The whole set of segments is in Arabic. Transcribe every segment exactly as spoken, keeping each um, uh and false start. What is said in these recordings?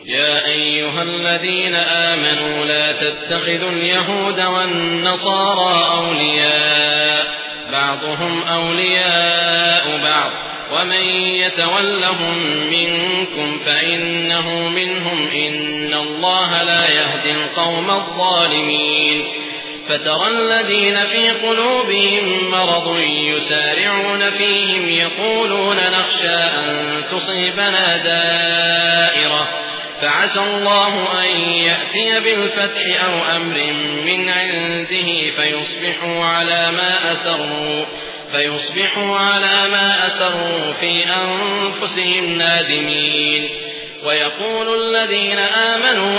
يا أيها الذين آمنوا لا تتخذوا اليهود والنصارى أولياء بعضهم أولياء بعض ومن يتولهم منكم فإنه منهم إن الله لا يهدي القوم الظالمين فترى الذين في قلوبهم مرض يسارعون فيهم يقولون نخشى أن تصيبنا دائرة فعسى الله أن يأتي بالفتح أو أمر من عنده فيصبحوا على ما أسروا فيصبحوا على ما أسروا في أنفسهم نادمين ويقول الذين آمنوا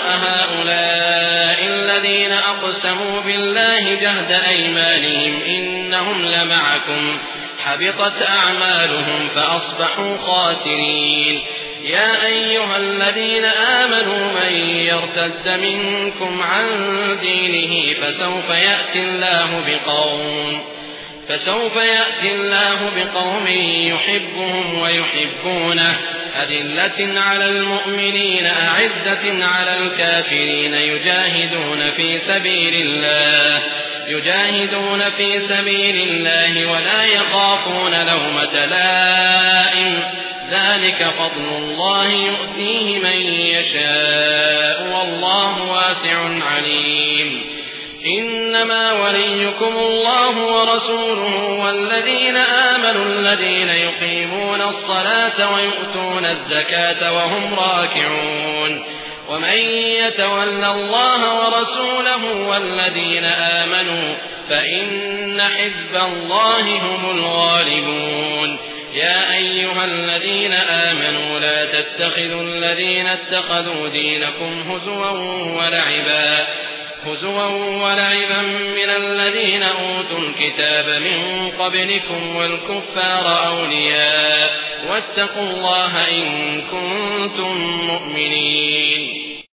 أهؤلاء الذين أقسموا بالله جهد أيمانهم إنهم لمعكم حبطت أعمالهم فأصبحوا خاسرين يا أيها الذين آمنوا من يرتد منكم عن دينه فسوف يأتي الله بقوم فسوف يأتي الله بقوم يحبهم ويحبونه أذلة على المؤمنين أعزة على الكافرين يجاهدون في سبيل الله يجاهدون في سبيل الله ولا يخافون لومة لائم ذلك فضل الله يؤتيه من يشاء والله واسع عليم إنما وليكم الله ورسوله والذين آمنوا الذين يقيمون الصلاة ويؤتون الزكاة وهم راكعون ومن يتول الله ورسوله والذين آمنوا فإن حزب الله هم الغالبون يا أيها الذين آمنوا لا تتخذوا الذين اتخذوا دينكم هزوا ولعبا هزوا ولعبا من الذين أوتوا الكتاب من قبلكم والكفار أولياء واتقوا الله إن كنتم مؤمنين